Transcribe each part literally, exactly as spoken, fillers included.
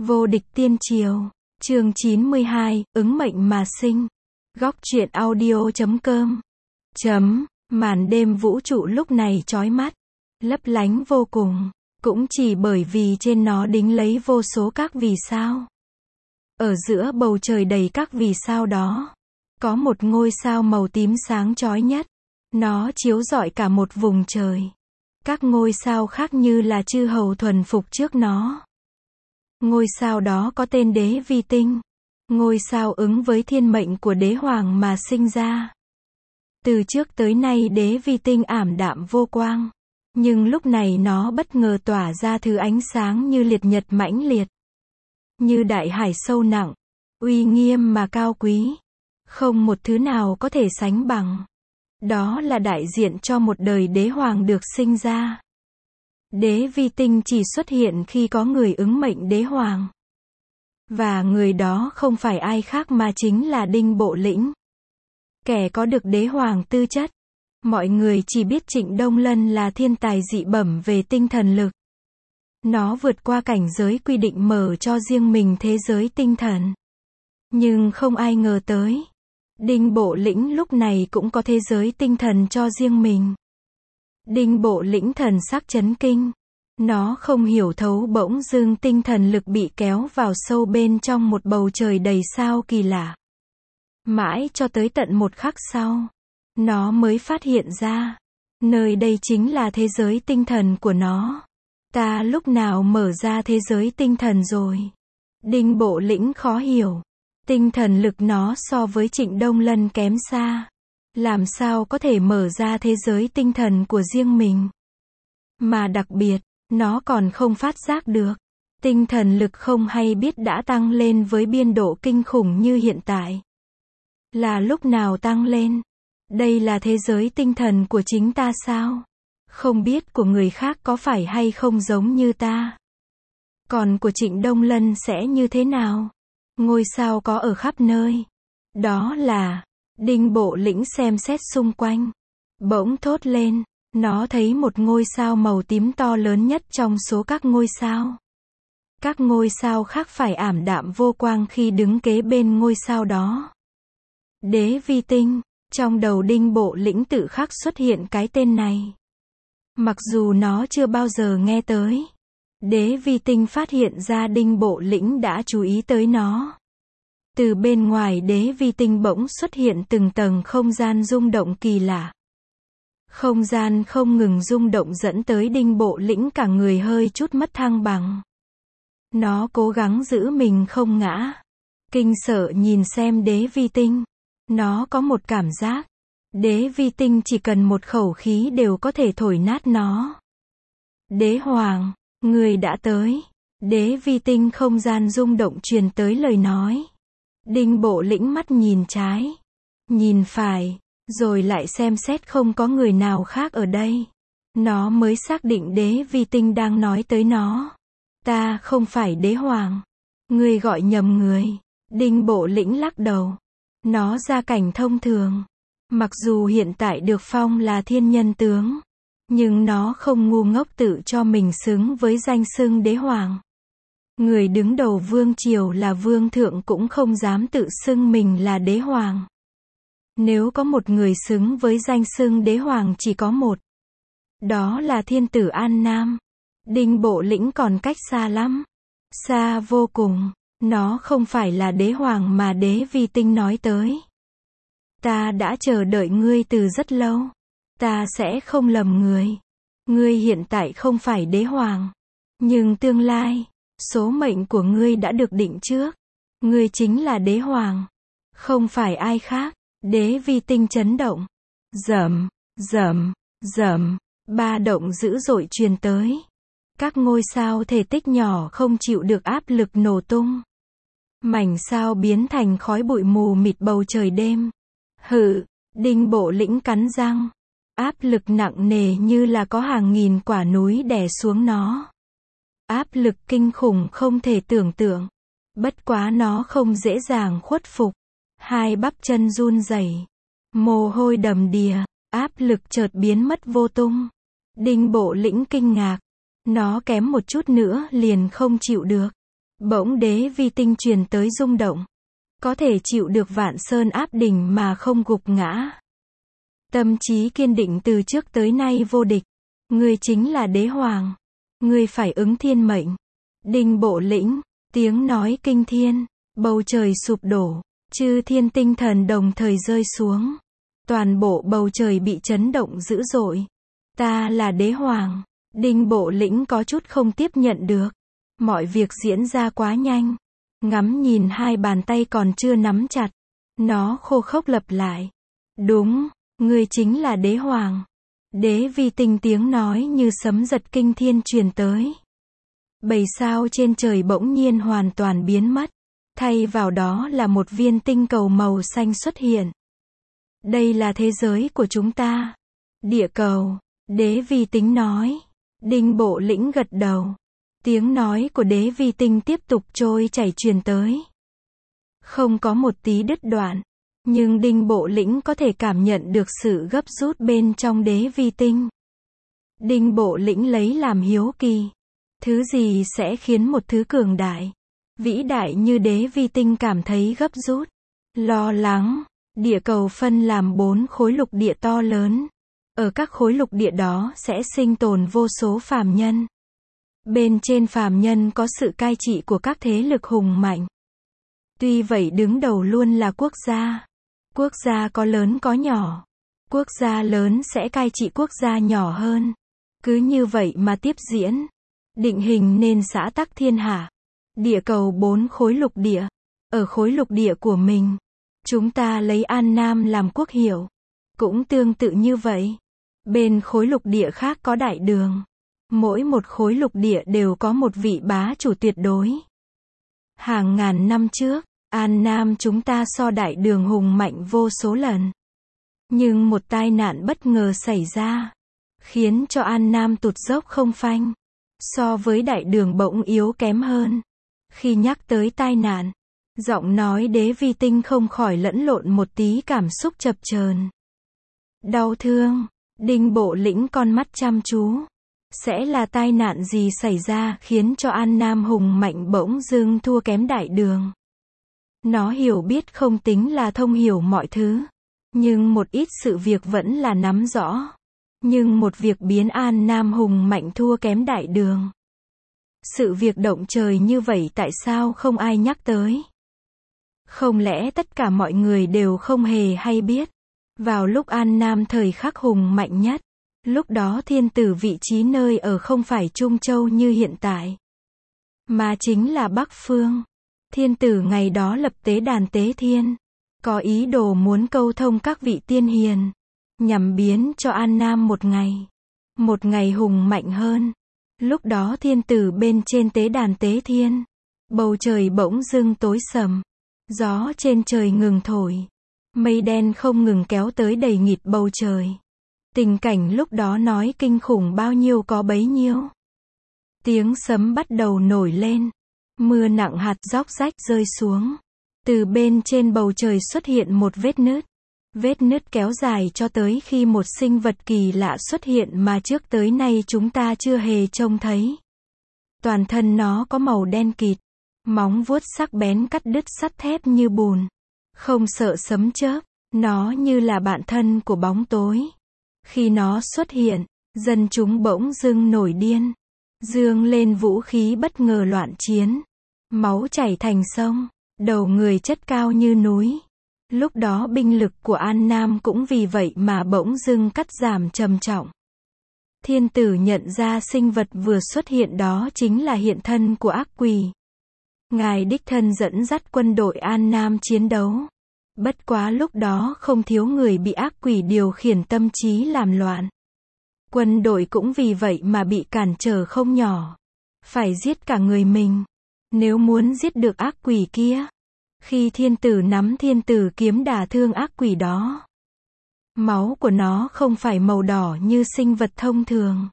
Vô địch tiên triều, chương chín mươi hai, ứng mệnh mà sinh. Góc truyện audio chấm com. Chấm, màn đêm vũ trụ lúc này chói mắt, lấp lánh vô cùng, cũng chỉ bởi vì trên nó đính lấy vô số các vì sao. Ở giữa bầu trời đầy các vì sao đó, có một ngôi sao màu tím sáng chói nhất. Nó chiếu rọi cả một vùng trời. Các ngôi sao khác như là chư hầu thuần phục trước nó. Ngôi sao đó có tên Đế Vi Tinh. Ngôi sao ứng với thiên mệnh của đế hoàng mà sinh ra. Từ trước tới nay Đế Vi Tinh ảm đạm vô quang. Nhưng lúc này nó bất ngờ tỏa ra thứ ánh sáng như liệt nhật mãnh liệt. Như đại hải sâu nặng, uy nghiêm mà cao quý. Không một thứ nào có thể sánh bằng. Đó là đại diện cho một đời đế hoàng được sinh ra. Đế Vi Tinh chỉ xuất hiện khi có người ứng mệnh đế hoàng. Và người đó không phải ai khác mà chính là Đinh Bộ Lĩnh. Kẻ có được đế hoàng tư chất. Mọi người chỉ biết Trịnh Đông Lân là thiên tài dị bẩm về tinh thần lực. Nó vượt qua cảnh giới quy định mở cho riêng mình thế giới tinh thần. Nhưng không ai ngờ tới. Đinh Bộ Lĩnh lúc này cũng có thế giới tinh thần cho riêng mình. Đinh Bộ Lĩnh thần sắc chấn kinh. Nó không hiểu thấu bỗng dưng tinh thần lực bị kéo vào sâu bên trong một bầu trời đầy sao kỳ lạ. Mãi cho tới tận một khắc sau, nó mới phát hiện ra, nơi đây chính là thế giới tinh thần của nó. Ta lúc nào mở ra thế giới tinh thần rồi? Đinh Bộ Lĩnh khó hiểu. Tinh thần lực nó so với Trịnh Đông Lân kém xa. Làm sao có thể mở ra thế giới tinh thần của riêng mình? Mà đặc biệt, nó còn không phát giác được. Tinh thần lực không hay biết đã tăng lên với biên độ kinh khủng như hiện tại. Là lúc nào tăng lên? Đây là thế giới tinh thần của chính ta sao? Không biết của người khác có phải hay không giống như ta? Còn của Trịnh Đông Lân sẽ như thế nào? Ngôi sao có ở khắp nơi. Đó là, Đinh Bộ Lĩnh xem xét xung quanh. Bỗng thốt lên, nó thấy một ngôi sao màu tím to lớn nhất trong số các ngôi sao. Các ngôi sao khác phải ảm đạm vô quang khi đứng kế bên ngôi sao đó. Đế Vi Tinh, trong đầu Đinh Bộ Lĩnh tự khắc xuất hiện cái tên này. Mặc dù nó chưa bao giờ nghe tới. Đế Vi Tinh phát hiện ra Đinh Bộ Lĩnh đã chú ý tới nó. Từ bên ngoài Đế Vi Tinh bỗng xuất hiện từng tầng không gian rung động kỳ lạ. Không gian không ngừng rung động dẫn tới Đinh Bộ Lĩnh cả người hơi chút mất thăng bằng. Nó cố gắng giữ mình không ngã. Kinh sợ nhìn xem Đế Vi Tinh. Nó có một cảm giác. Đế Vi Tinh chỉ cần một khẩu khí đều có thể thổi nát nó. Đế Hoàng, người đã tới. Đế Vi Tinh không gian rung động truyền tới lời nói. Đinh Bộ Lĩnh mắt nhìn trái, nhìn phải, rồi lại xem xét không có người nào khác ở đây. Nó mới xác định Đế Vi Tinh đang nói tới nó. Ta không phải đế hoàng. Ngươi gọi nhầm người. Đinh Bộ Lĩnh lắc đầu. Nó gia cảnh thông thường. Mặc dù hiện tại được phong là thiên nhân tướng. Nhưng nó không ngu ngốc tự cho mình xứng với danh xưng đế hoàng. Người đứng đầu vương triều là vương thượng cũng không dám tự xưng mình là đế hoàng. Nếu có một người xứng với danh xưng đế hoàng chỉ có một. Đó là thiên tử An Nam. Đinh Bộ Lĩnh còn cách xa lắm. Xa vô cùng. Nó không phải là đế hoàng mà Đế Vi Tinh nói tới. Ta đã chờ đợi ngươi từ rất lâu. Ta sẽ không lầm người. Ngươi hiện tại không phải đế hoàng. Nhưng tương lai, số mệnh của ngươi đã được định trước. Ngươi chính là đế hoàng. Không phải ai khác. Đế Vi Tinh chấn động. Rầm, rầm, rầm. Ba động dữ dội truyền tới. Các ngôi sao thể tích nhỏ không chịu được áp lực nổ tung. Mảnh sao biến thành khói bụi mù mịt bầu trời đêm. Hự, Đinh Bộ Lĩnh cắn răng. Áp lực nặng nề như là có hàng nghìn quả núi đè xuống nó. Áp lực kinh khủng không thể tưởng tượng. Bất quá nó không dễ dàng khuất phục. Hai bắp chân run rẩy, mồ hôi đầm đìa, áp lực chợt biến mất vô tung. Đinh Bộ Lĩnh kinh ngạc. Nó kém một chút nữa liền không chịu được. Bỗng đế vi tinh truyền tới rung động. Có thể chịu được vạn sơn áp đỉnh mà không gục ngã. Tâm trí kiên định từ trước tới nay vô địch. Ngươi chính là đế hoàng. Ngươi phải ứng thiên mệnh. Đinh Bộ Lĩnh, tiếng nói kinh thiên, bầu trời sụp đổ, chư thiên tinh thần đồng thời rơi xuống. Toàn bộ bầu trời bị chấn động dữ dội. Ta là đế hoàng. Đinh Bộ Lĩnh có chút không tiếp nhận được. Mọi việc diễn ra quá nhanh. Ngắm nhìn hai bàn tay còn chưa nắm chặt. Nó khô khốc lặp lại. Đúng, ngươi chính là đế hoàng. Đế vi tinh tiếng nói như sấm giật kinh thiên truyền tới. Bảy sao trên trời bỗng nhiên hoàn toàn biến mất. Thay vào đó là một viên tinh cầu màu xanh xuất hiện. Đây là thế giới của chúng ta. Địa cầu. Đế vi tinh nói. Đinh Bộ Lĩnh gật đầu. Tiếng nói của đế vi tinh tiếp tục trôi chảy truyền tới. Không có một tí đứt đoạn. Nhưng Đinh Bộ Lĩnh có thể cảm nhận được sự gấp rút bên trong đế vi tinh. Đinh Bộ Lĩnh lấy làm hiếu kỳ. Thứ gì sẽ khiến một thứ cường đại, vĩ đại như đế vi tinh cảm thấy gấp rút, lo lắng? Địa cầu phân làm bốn khối lục địa to lớn. Ở các khối lục địa đó sẽ sinh tồn vô số phàm nhân. Bên trên phàm nhân có sự cai trị của các thế lực hùng mạnh. Tuy vậy đứng đầu luôn là quốc gia. Quốc gia có lớn có nhỏ. Quốc gia lớn sẽ cai trị quốc gia nhỏ hơn. Cứ như vậy mà tiếp diễn. Định hình nên xã tắc thiên hạ. Địa cầu bốn khối lục địa. Ở khối lục địa của mình, chúng ta lấy An Nam làm quốc hiệu. Cũng tương tự như vậy. Bên khối lục địa khác có đại đường. Mỗi một khối lục địa đều có một vị bá chủ tuyệt đối. Hàng ngàn năm trước, An Nam chúng ta so đại đường hùng mạnh vô số lần. Nhưng một tai nạn bất ngờ xảy ra, khiến cho An Nam tụt dốc không phanh. So với đại đường bỗng yếu kém hơn. Khi nhắc tới tai nạn, giọng nói đế vi tinh không khỏi lẫn lộn một tí cảm xúc chập chờn. Đau thương. Đinh Bộ Lĩnh con mắt chăm chú. Sẽ là tai nạn gì xảy ra khiến cho An Nam hùng mạnh bỗng dưng thua kém đại đường? Nó hiểu biết không tính là thông hiểu mọi thứ. Nhưng một ít sự việc vẫn là nắm rõ. Nhưng một việc biến An Nam hùng mạnh thua kém đại đường. Sự việc động trời như vậy tại sao không ai nhắc tới? Không lẽ tất cả mọi người đều không hề hay biết? Vào lúc An Nam thời khắc hùng mạnh nhất, lúc đó thiên tử vị trí nơi ở không phải Trung Châu như hiện tại, mà chính là Bắc Phương. Thiên tử ngày đó lập tế đàn tế thiên, có ý đồ muốn câu thông các vị tiên hiền, nhằm biến cho An Nam một ngày, một ngày hùng mạnh hơn. Lúc đó thiên tử bên trên tế đàn tế thiên, bầu trời bỗng dưng tối sầm, gió trên trời ngừng thổi, mây đen không ngừng kéo tới đầy nghịt bầu trời. Tình cảnh lúc đó nói kinh khủng bao nhiêu có bấy nhiêu. Tiếng sấm bắt đầu nổi lên, mưa nặng hạt róc rách rơi xuống. Từ bên trên bầu trời xuất hiện một vết nứt. Vết nứt kéo dài cho tới khi một sinh vật kỳ lạ xuất hiện mà trước tới nay chúng ta chưa hề trông thấy. Toàn thân nó có màu đen kịt, móng vuốt sắc bén cắt đứt sắt thép như bùn. Không sợ sấm chớp, nó như là bạn thân của bóng tối. Khi nó xuất hiện, dân chúng bỗng dưng nổi điên, giương lên vũ khí bất ngờ loạn chiến. Máu chảy thành sông, đầu người chất cao như núi. Lúc đó binh lực của An Nam cũng vì vậy mà bỗng dưng cắt giảm trầm trọng. Thiên tử nhận ra sinh vật vừa xuất hiện đó chính là hiện thân của ác quỷ. Ngài đích thân dẫn dắt quân đội An Nam chiến đấu. Bất quá lúc đó không thiếu người bị ác quỷ điều khiển tâm trí làm loạn. Quân đội cũng vì vậy mà bị cản trở không nhỏ. Phải giết cả người mình, nếu muốn giết được ác quỷ kia. Khi thiên tử nắm thiên tử kiếm đả thương ác quỷ đó, máu của nó không phải màu đỏ như sinh vật thông thường,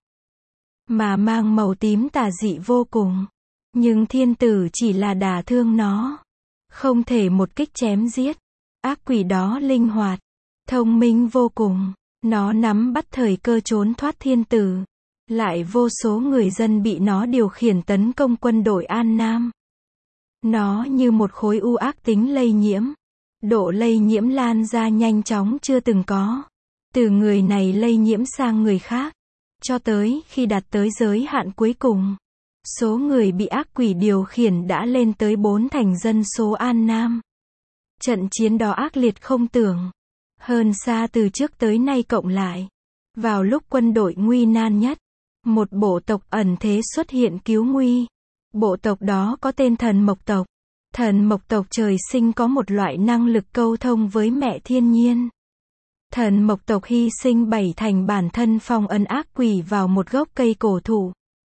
mà mang màu tím tà dị vô cùng. Nhưng thiên tử chỉ là đả thương nó, không thể một kích chém giết. Ác quỷ đó linh hoạt, thông minh vô cùng. Nó nắm bắt thời cơ trốn thoát thiên tử. Lại vô số người dân bị nó điều khiển tấn công quân đội An Nam. Nó như một khối u ác tính lây nhiễm. Độ lây nhiễm lan ra nhanh chóng chưa từng có. Từ người này lây nhiễm sang người khác. Cho tới khi đạt tới giới hạn cuối cùng. Số người bị ác quỷ điều khiển đã lên tới bốn thành dân số An Nam. Trận chiến đó ác liệt không tưởng. Hơn xa từ trước tới nay cộng lại. Vào lúc quân đội nguy nan nhất, một bộ tộc ẩn thế xuất hiện cứu nguy. Bộ tộc đó có tên Thần Mộc tộc. Thần Mộc tộc trời sinh có một loại năng lực câu thông với mẹ thiên nhiên. Thần Mộc tộc hy sinh bảy thành bản thân phong ấn ác quỷ vào một gốc cây cổ thụ.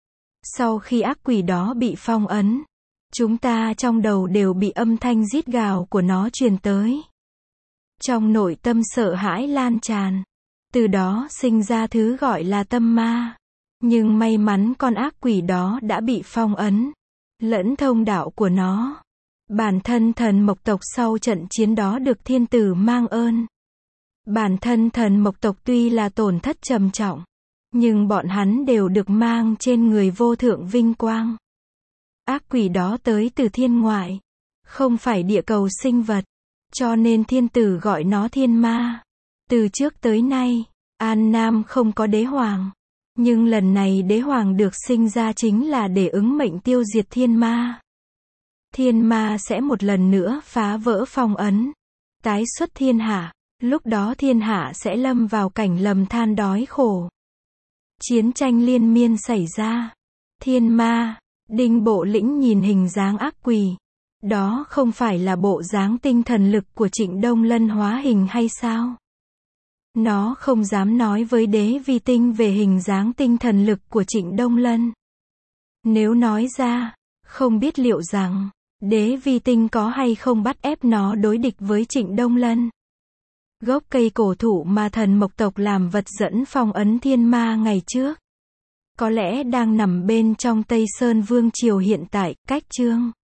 Sau khi ác quỷ đó bị phong ấn, chúng ta trong đầu đều bị âm thanh rít gào của nó truyền tới. Trong nội tâm sợ hãi lan tràn. Từ đó sinh ra thứ gọi là tâm ma. Nhưng may mắn con ác quỷ đó đã bị phong ấn, lẫn thông đạo của nó. Bản thân Thần Mộc tộc sau trận chiến đó được thiên tử mang ơn. Bản thân Thần Mộc tộc tuy là tổn thất trầm trọng, nhưng bọn hắn đều được mang trên người vô thượng vinh quang. Ác quỷ đó tới từ thiên ngoại, không phải địa cầu sinh vật, cho nên thiên tử gọi nó thiên ma. Từ trước tới nay, An Nam không có đế hoàng, nhưng lần này đế hoàng được sinh ra chính là để ứng mệnh tiêu diệt thiên ma. Thiên ma sẽ một lần nữa phá vỡ phong ấn, tái xuất thiên hạ, lúc đó thiên hạ sẽ lâm vào cảnh lầm than đói khổ. Chiến tranh liên miên xảy ra. Thiên ma, Đinh Bộ Lĩnh nhìn hình dáng ác quỷ. Đó không phải là bộ dáng tinh thần lực của Trịnh Đông Lân hóa hình hay sao? Nó không dám nói với Đế Vi Tinh về hình dáng tinh thần lực của Trịnh Đông Lân. Nếu nói ra, không biết liệu rằng Đế Vi Tinh có hay không bắt ép nó đối địch với Trịnh Đông Lân. Gốc cây cổ thụ mà Thần Mộc tộc làm vật dẫn phong ấn thiên ma ngày trước, có lẽ đang nằm bên trong Tây Sơn Vương triều hiện tại, cách Chương